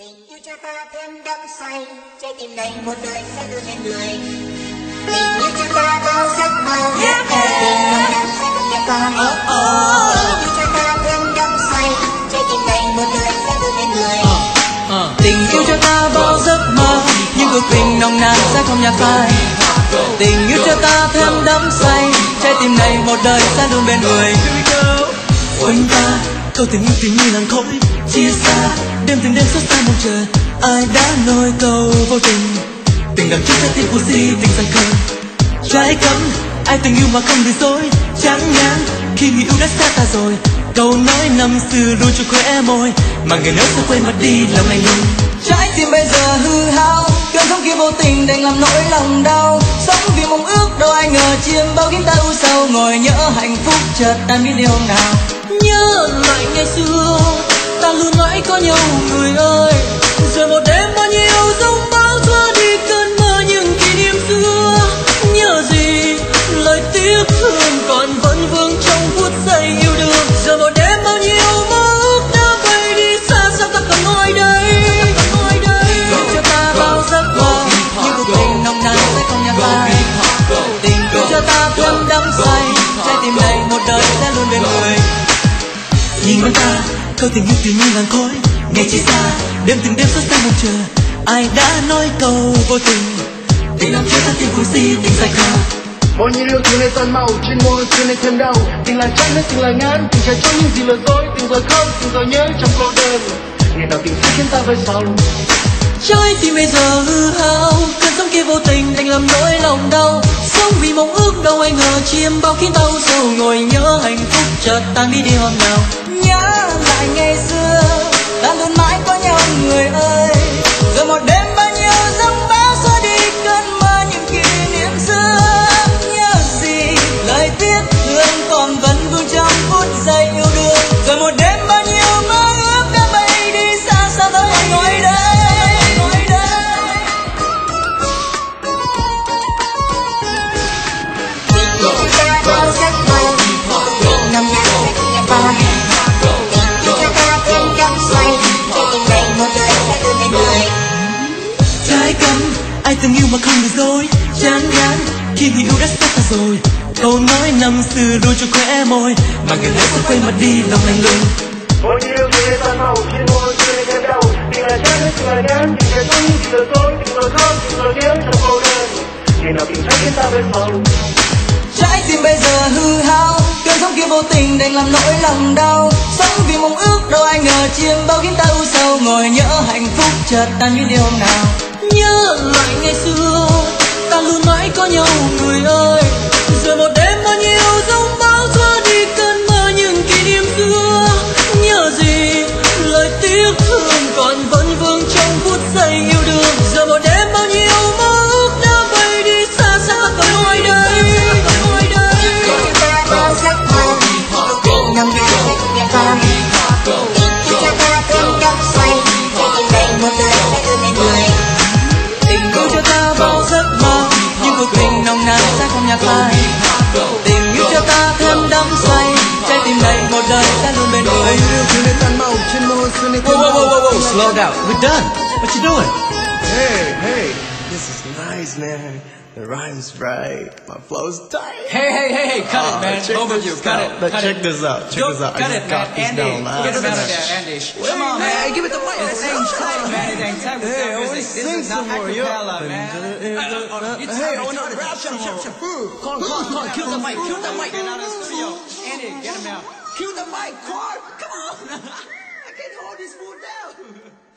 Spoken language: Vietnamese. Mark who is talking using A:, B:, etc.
A: Tình yêu cho ta thêm đắm say, trái tim này một đời sẽ luôn bên người. Tình yêu cho ta bao giấc mơ, tình nồng nàn sẽ cùng nhau con. Tình yêu cho ta thêm đắm say, trái tim này một đời sẽ luôn bên người.
B: Tình yêu cho ta bao giấc mơ, những cuộc tình nồng nàn sẽ không nhạt phai. Tình yêu cho ta thêm đắm say, trái tim này một đời sẽ luôn bên người. Quanh ta câu tình yêu tình như làn khói chia xa, đêm từng đêm xót xa mong chờ ai đã nói câu vô tình. Tình đắm trước trái tim của si tình rằng khờ trái cấm, ai tình yêu mà không bị dối chán ngán khi người yêu đã xa ta rồi. Câu nói năm xưa luôn cho khóe môi mà người nói sẽ quên mất đi lòng lạnh lùng. Trái tim bây giờ hư hao, cơn sóng kia vô tình đành làm nỗi lòng đau. Sống vì mong ước đâu ai ngờ chiêm bao khiến ta u sầu, ngồi nhớ hạnh phúc chợt tan biết đi hôm nào. Nhớ lại ngày xưa ta luôn mãi có nhau người ơi, rồi một đêm bao nhiêu giông bão xóa đi cơn mơ những kỷ niệm xưa. Nhớ gì lời tiếc thương còn vẫn vương trong phút giây yêu đương, giờ một đêm bao nhiêu mơ ước đã bay đi xa sao ta còn ngồi đây. Tình cho ta bao giấc mơ, những cuộc tình nồng nàn sẽ không nhạt phai. Tình cho ta thêm đắm say, trái tim này một đời sẽ luôn bên người. Nhìn bên ta câu tình yêu tự như làn khói ngày chia xa, đêm từng đêm xót xa mong chờ ai đã nói câu vô tình. Tình làm cho ta tim của si tình dài khờ.
C: Mỗi nhịp yêu thương này toàn màu trên môi xưa này thêm đau. Tình là chán hay tình là ngán, tình trải trong những gì lừa dối, tình rồi khóc, tình rồi nhớ trong cô đơn. Ngày nào tình sẽ khiến ta về sau.
B: Trái tim bây giờ hư hao, cơn sóng kia vô tình đành làm nỗi lòng đau. Sống vì mong ước đâu ai ngờ chiêm bao khiến đau sầu, ngồi nhớ hạnh phúc chợt tan đi đi hôm nào. Nhớ lại ngày xưa ta luôn mãi có nhau người ơi, rồi một đêm bao nhiêu giông bão xóa đi cơn mơ những kỷ niệm xưa. Nhớ gì lời tiếc thương còn vẫn vương trong phút giây yêu đương, rồi một đêm bao nhiêu mơ ước đã bay đi xa sao ta còn ngồi đây. Ai từng yêu mà không được dối chán ngán khi người yêu đã xa ta rồi. Câu nói năm xưa luôn cho khóe môi mà người nói sẽ quên mất đi lòng lạnh lùng.
C: Mỗi nhịp yêu thương này toàn màu trên môi xưa này thêm đau. Tình là chán hay tình là ngán, tình trải trong những gì lừa dối, tình rồi khóc, tình rồi nhớ trong cô đơn. Ngày nào tình sẽ khiến ta về sau.
B: Trái tim bây giờ hư hao, cơn sóng kia vô tình đành làm nỗi lòng đau. Sống vì mong ước đâu ai ngờ chiêm bao khiến ta u sầu, ngồi nhớ hạnh phúc chợt tan biết đi hôm nào. Nhớ lại ngày xưa ta luôn mãi có nhau người ơi, rồi một đêm bao nhiêu giông bão xóa đi cơn mơ những kỷ niệm xưa. Nhớ gì lời tiếc thương còn vẫn vương trong phút giây yêu đương, giờ một đêm bao nhiêu mơ ước đã bay đi xa xa ta còn ngồi đây.
A: Bao giấc mơ, tình nồng nàn sẽ cùng nhau con. Tình cho ta thêm đắm say, trái tim này một đời sẽ luôn bên người.
B: Tình yêu cho ta bao giấc mơ, những cuộc tình nồng nàn sẽ không nhạt phai. Tình yêu cho ta thêm đắm say, trái tim này một đời sẽ luôn bên người. Whoa, slow down, we're done. What you doing?
D: Hey, this is nice, man. The rhyme's right, my flow's tight.
E: Hey, cut it, man. Overview, cut it.
D: Check this out.
E: Cut it, man. Andy, get him out of there, Andy. Come on, man.
D: Hey, give it the mic.
E: It ain't time, man. It ain't time with
D: Hey,
E: that
D: I wanna
E: music. This
D: sing
E: is not
D: some more, yo.
E: acapella, man.
D: Hey, I wanna rap some more.
E: Come on, kill the mic. Get out of the studio. Andy, get him out.
D: Cue the mic, Clark. Come on. I can't hold this fool down.